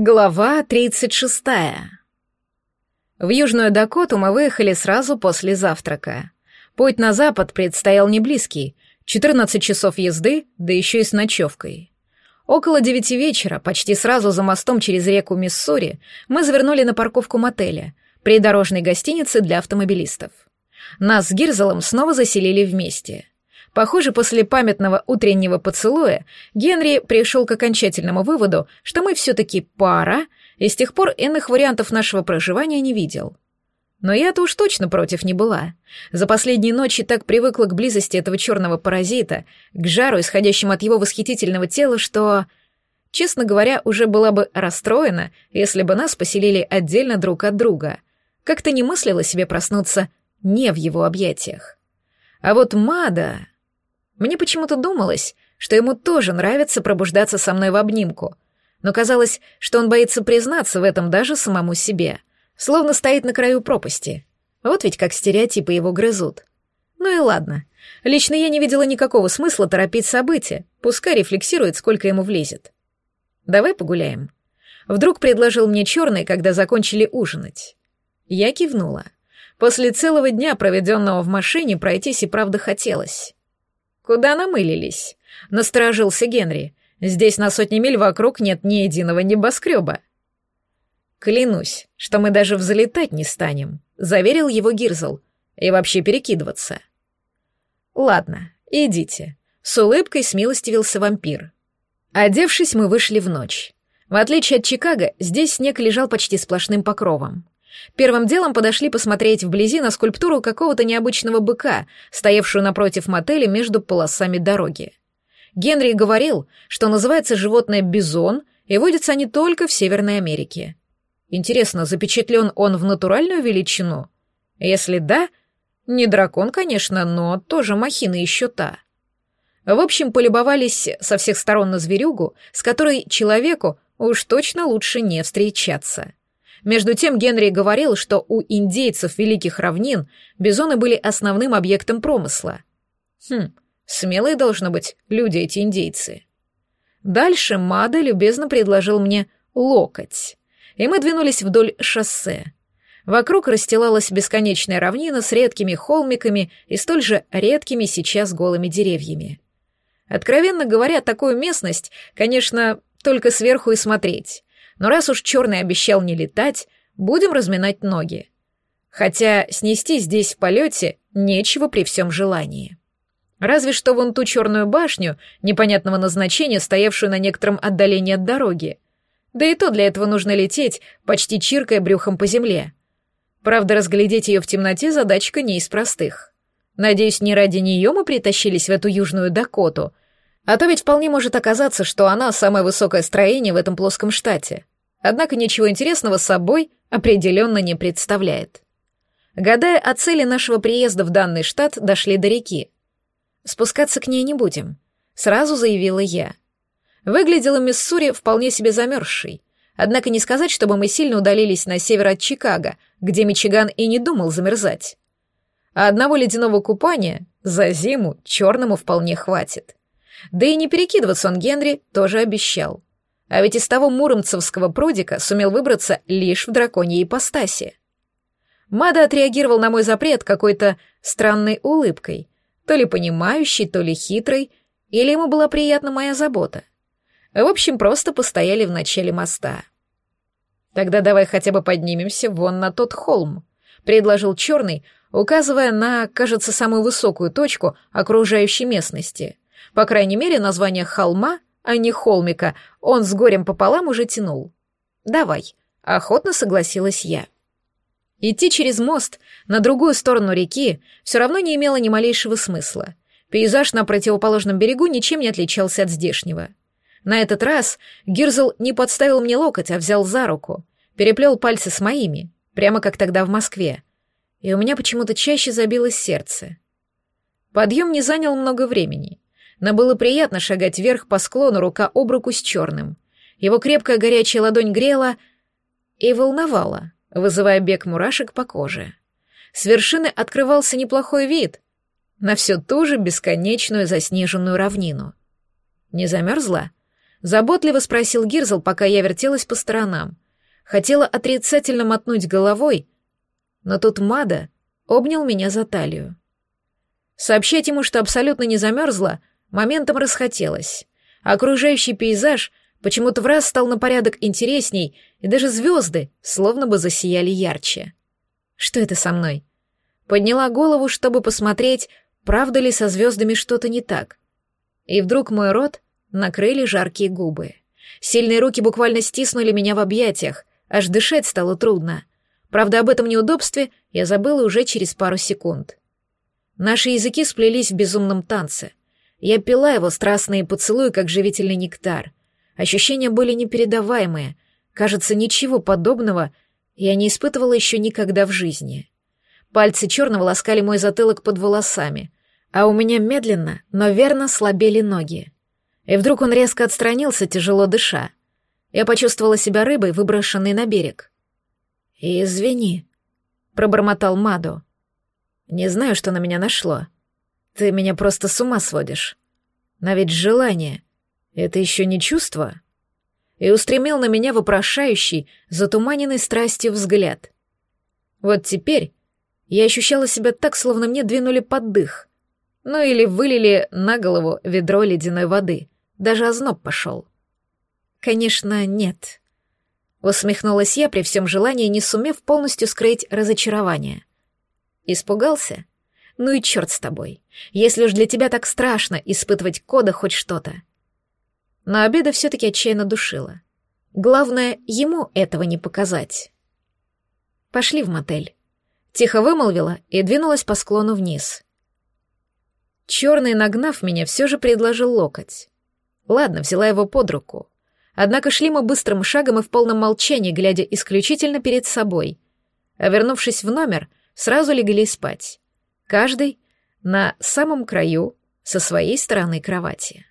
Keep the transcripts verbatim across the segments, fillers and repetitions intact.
Глава тридцать шестая. В Южную Дакоту мы выехали сразу после завтрака. Путь на запад предстоял не близкий, четырнадцать часов езды, да еще и с ночевкой. Около девяти вечера, почти сразу за мостом через реку Миссури, мы завернули на парковку мотеля, придорожной гостиницы для автомобилистов. Нас с Гирзелом снова заселили вместе. Похоже, после памятного утреннего поцелуя Генри пришел к окончательному выводу, что мы все-таки пара, и с тех пор иных вариантов нашего проживания не видел. Но я-то уж точно против не была. За последние ночи так привыкла к близости этого черного паразита, к жару, исходящему от его восхитительного тела, что, честно говоря, уже была бы расстроена, если бы нас поселили отдельно друг от друга. Как-то не мыслила себе проснуться не в его объятиях. А вот Мада... Мне почему-то думалось, что ему тоже нравится пробуждаться со мной в обнимку, но казалось, что он боится признаться в этом даже самому себе, словно стоит на краю пропасти. Вот ведь как стереотипы его грызут. Ну и ладно. Лично я не видела никакого смысла торопить события, пускай рефлексирует, сколько ему влезет. «Давай погуляем». Вдруг предложил мне черный, когда закончили ужинать. Я кивнула. После целого дня, проведенного в машине, пройтись и правда хотелось. «Куда намылились?» — насторожился Генри. «Здесь на сотни миль вокруг нет ни единого небоскреба». «Клянусь, что мы даже взлетать не станем», — заверил его Гирзел. «И вообще перекидываться». «Ладно, идите», — с улыбкой смилостивился вампир. Одевшись, мы вышли в ночь. В отличие от Чикаго, здесь снег лежал почти сплошным покровом. Первым делом подошли посмотреть вблизи на скульптуру какого-то необычного быка, стоявшую напротив мотеля между полосами дороги. Генри говорил, что называется животное бизон, и водятся они только в Северной Америке. Интересно, запечатлен он в натуральную величину? Если да, не дракон, конечно, но тоже махина еще та. В общем, полюбовались со всех сторон на зверюгу, с которой человеку уж точно лучше не встречаться. Между тем Генри говорил, что у индейцев Великих Равнин бизоны были основным объектом промысла. Хм, смелые, должно быть, люди эти индейцы. Дальше Мада любезно предложил мне локоть, и мы двинулись вдоль шоссе. Вокруг расстилалась бесконечная равнина с редкими холмиками и столь же редкими сейчас голыми деревьями. Откровенно говоря, такую местность, конечно, только сверху и смотреть. Но раз уж черный обещал не летать, будем разминать ноги. Хотя снести здесь в полете нечего при всем желании. Разве что вон ту черную башню, непонятного назначения, стоявшую на некотором отдалении от дороги. Да и то для этого нужно лететь, почти чиркая брюхом по земле. Правда, разглядеть ее в темноте задачка не из простых. Надеюсь, не ради нее мы притащились в эту Южную Дакоту, а то ведь вполне может оказаться, что она самое высокое строение в этом плоском штате. Однако ничего интересного собой определенно не представляет. Гадая о цели нашего приезда в данный штат, дошли до реки. «Спускаться к ней не будем», — сразу заявила я. Выглядела Миссури вполне себе замерзшей, однако не сказать, чтобы мы сильно удалились на север от Чикаго, где Мичиган и не думал замерзать. А одного ледяного купания за зиму черному вполне хватит. Да и не перекидываться он Генри тоже обещал. А ведь из того муромцевского прудика сумел выбраться лишь в драконьей ипостаси. Мада отреагировал на мой запрет какой-то странной улыбкой, то ли понимающей, то ли хитрой, или ему была приятна моя забота. В общем, просто постояли в начале моста. «Тогда давай хотя бы поднимемся вон на тот холм», — предложил черный, указывая на, кажется, самую высокую точку окружающей местности. По крайней мере, название холма, а не холмика, он с горем пополам уже тянул. «Давай», — охотно согласилась я. Идти через мост на другую сторону реки все равно не имело ни малейшего смысла. Пейзаж на противоположном берегу ничем не отличался от здешнего. На этот раз Гирзел не подставил мне локоть, а взял за руку, переплел пальцы с моими, прямо как тогда в Москве, и у меня почему-то чаще забилось сердце. Подъем не занял много времени, но было приятно шагать вверх по склону рука об руку с черным. Его крепкая горячая ладонь грела и волновала, вызывая бег мурашек по коже. С вершины открывался неплохой вид на всю ту же бесконечную заснеженную равнину. «Не замерзла?» Заботливо спросил Гирзл, пока я вертелась по сторонам. Хотела отрицательно мотнуть головой, но тут Мада обнял меня за талию. Сообщать ему, что абсолютно не замерзла, моментом расхотелось. Окружающий пейзаж почему-то враз стал на порядок интересней, и даже звезды словно бы засияли ярче. Что это со мной? Подняла голову, чтобы посмотреть, правда ли со звездами что-то не так. И вдруг мой рот накрыли жаркие губы. Сильные руки буквально стиснули меня в объятиях, аж дышать стало трудно. Правда, об этом неудобстве я забыла уже через пару секунд. Наши языки сплелись в безумном танце. Я пила его страстные поцелуи, как живительный нектар. Ощущения были непередаваемые. Кажется, ничего подобного я не испытывала еще никогда в жизни. Пальцы черного ласкали мой затылок под волосами, а у меня медленно, но верно слабели ноги. И вдруг он резко отстранился, тяжело дыша. Я почувствовала себя рыбой, выброшенной на берег. «Извини», — пробормотал Мадо. «Не знаю, что на меня нашло. Ты меня просто с ума сводишь. Но ведь желание — это еще не чувство?» И устремил на меня вопрошающий, затуманенный страстью взгляд. Вот теперь я ощущала себя так, словно мне двинули под дых. Ну или вылили на голову ведро ледяной воды. Даже озноб пошел. «Конечно, нет», — усмехнулась я при всем желании, не сумев полностью скрыть разочарование. «Испугался? Ну и черт с тобой, если уж для тебя так страшно испытывать кода хоть что-то». Но обида все-таки отчаянно душила. Главное, ему этого не показать. «Пошли в мотель», — тихо вымолвила и двинулась по склону вниз. Черный, нагнав меня, все же предложил локоть. Ладно, взяла его под руку. Однако шли мы быстрым шагом и в полном молчании, глядя исключительно перед собой. А вернувшись в номер, сразу легли спать. Каждый на самом краю со своей стороны кровати.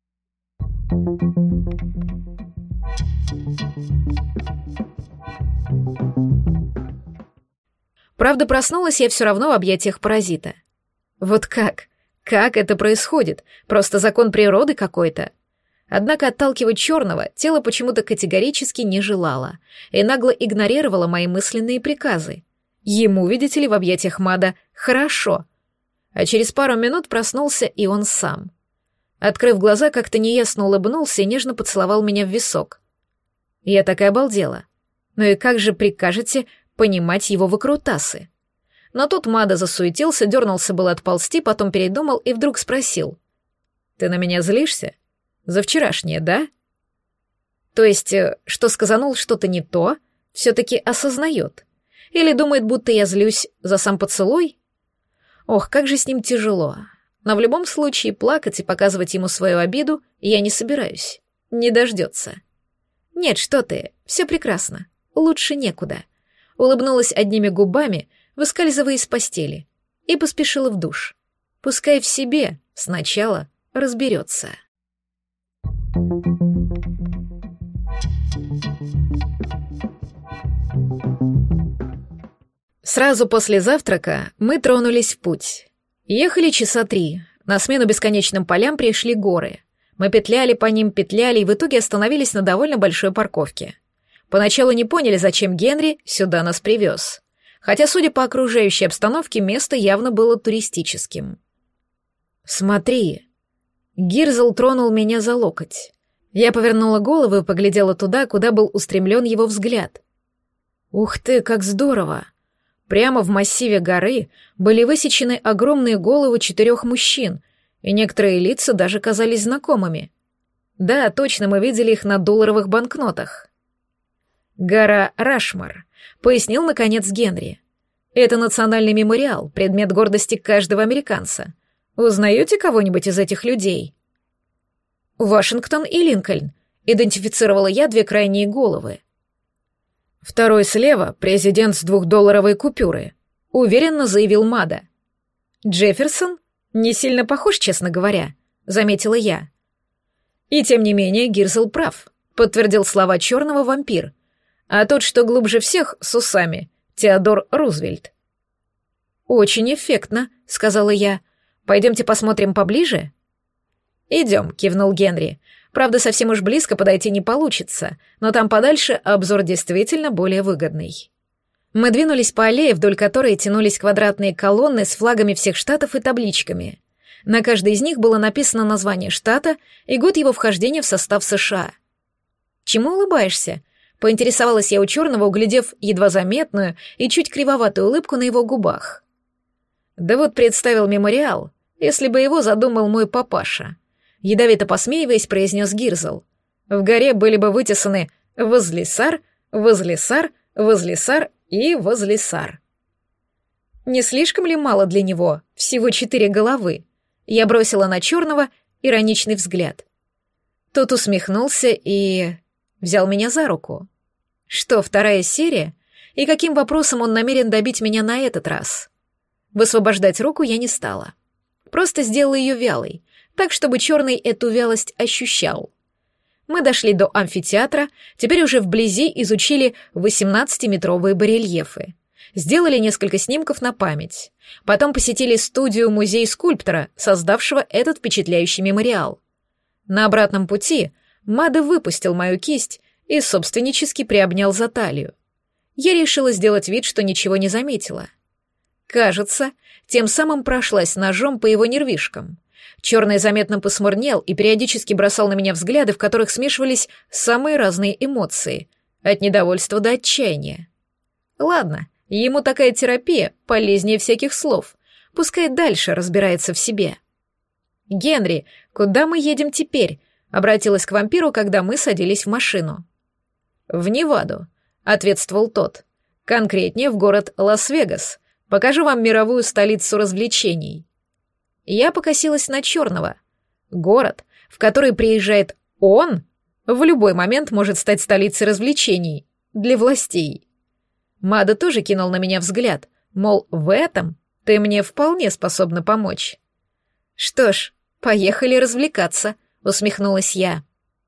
Правда, проснулась я все равно в объятиях паразита. Вот как? Как это происходит? Просто закон природы какой-то. Однако отталкивать черного тело почему-то категорически не желало и нагло игнорировало мои мысленные приказы. Ему, видите ли, в объятиях Мада хорошо. А через пару минут проснулся и он сам. Открыв глаза, как-то неясно улыбнулся и нежно поцеловал меня в висок. Я так и обалдела. Ну и как же прикажете понимать его выкрутасы? Но тут Мада засуетился, дернулся было отползти, потом передумал и вдруг спросил. «Ты на меня злишься? За вчерашнее, да?» То есть, что сказанул что-то не то, все-таки осознает. Или думает, будто я злюсь за сам поцелуй? Ох, как же с ним тяжело. Но в любом случае плакать и показывать ему свою обиду я не собираюсь. Не дождется. Нет, что ты, все прекрасно. Лучше некуда. Улыбнулась одними губами, выскальзывая из постели, и поспешила в душ. Пускай в себе сначала разберется. Сразу после завтрака мы тронулись в путь. Ехали часа три. На смену бесконечным полям пришли горы. Мы петляли по ним, петляли и в итоге остановились на довольно большой парковке. Поначалу не поняли, зачем Генри сюда нас привез. Хотя, судя по окружающей обстановке, место явно было туристическим. «Смотри!» Гирзл тронул меня за локоть. Я повернула голову и поглядела туда, куда был устремлен его взгляд. «Ух ты, как здорово!» Прямо в массиве горы были высечены огромные головы четырех мужчин, и некоторые лица даже казались знакомыми. Да, точно, мы видели их на долларовых банкнотах. «Гора Рашмор», — пояснил, наконец, Генри. «Это национальный мемориал, предмет гордости каждого американца. Узнаете кого-нибудь из этих людей?» «Вашингтон и Линкольн», — идентифицировала я две крайние головы. «Второй слева — президент с двухдолларовой купюры», — уверенно заявил Мада. «Джефферсон? Не сильно похож, честно говоря», — заметила я. «И тем не менее Гирзл прав», — подтвердил слова черного вампир. «А тот, что глубже всех, с усами, Теодор Рузвельт». «Очень эффектно», — сказала я. «Пойдемте посмотрим поближе?» «Идем», — кивнул Генри. Правда, совсем уж близко подойти не получится, но там подальше обзор действительно более выгодный. Мы двинулись по аллее, вдоль которой тянулись квадратные колонны с флагами всех штатов и табличками. На каждой из них было написано название штата и год его вхождения в состав США. «Чему улыбаешься?» — поинтересовалась я у черного, углядев едва заметную и чуть кривоватую улыбку на его губах. «Да вот представил мемориал, если бы его задумал мой папаша», — ядовито посмеиваясь, произнес Гирзл. «В горе были бы вытесаны Возлесар, Возлесар, Возлесар и Возлесар». Не слишком ли мало для него? Всего четыре головы. Я бросила на черного ироничный взгляд. Тот усмехнулся и взял меня за руку. Что, вторая серия? И каким вопросом он намерен добить меня на этот раз? Высвобождать руку я не стала. Просто сделала ее вялой, так, чтобы черный эту вялость ощущал. Мы дошли до амфитеатра, теперь уже вблизи изучили восемнадцатиметровые барельефы. Сделали несколько снимков на память. Потом посетили студию-музей скульптора, создавшего этот впечатляющий мемориал. На обратном пути Мада выпустил мою кисть и собственнически приобнял за талию. Я решила сделать вид, что ничего не заметила. Кажется, тем самым прошлась ножом по его нервишкам. Черный заметно посмурнел и периодически бросал на меня взгляды, в которых смешивались самые разные эмоции, от недовольства до отчаяния. Ладно, ему такая терапия полезнее всяких слов. Пускай дальше разбирается в себе. «Генри, куда мы едем теперь?» — обратилась к вампиру, когда мы садились в машину. «В Неваду», — ответствовал тот. «Конкретнее в город Лас-Вегас. Покажу вам мировую столицу развлечений». Я покосилась на черного. Город, в который приезжает он, в любой момент может стать столицей развлечений для властей. Мада тоже кинул на меня взгляд, мол, в этом ты мне вполне способна помочь. «Что ж, поехали развлекаться», — усмехнулась я.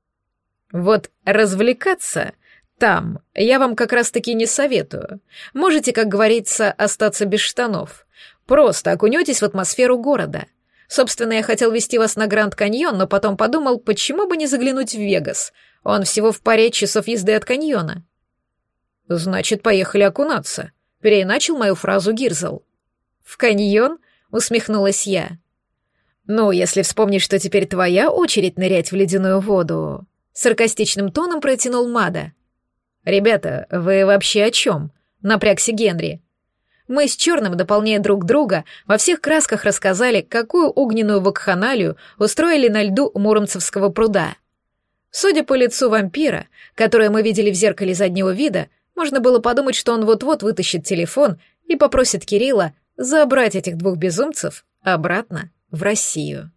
«Вот развлекаться там я вам как раз-таки не советую. Можете, как говорится, остаться без штанов. Просто окунетесь в атмосферу города. Собственно, я хотел вести вас на Гранд Каньон, но потом подумал, почему бы не заглянуть в Вегас. Он всего в паре часов езды от каньона». «Значит, поехали окунаться», — переиначил мою фразу Гирзл. «В каньон?» — усмехнулась я. «Ну, если вспомнишь, что теперь твоя очередь нырять в ледяную воду», — саркастичным тоном протянул Мада. «Ребята, вы вообще о чем?» — напрягся Генри. Мы с Черным, дополняя друг друга, во всех красках рассказали, какую огненную вакханалию устроили на льду Муромцевского пруда. Судя по лицу вампира, которое мы видели в зеркале заднего вида, можно было подумать, что он вот-вот вытащит телефон и попросит Кирилла забрать этих двух безумцев обратно в Россию.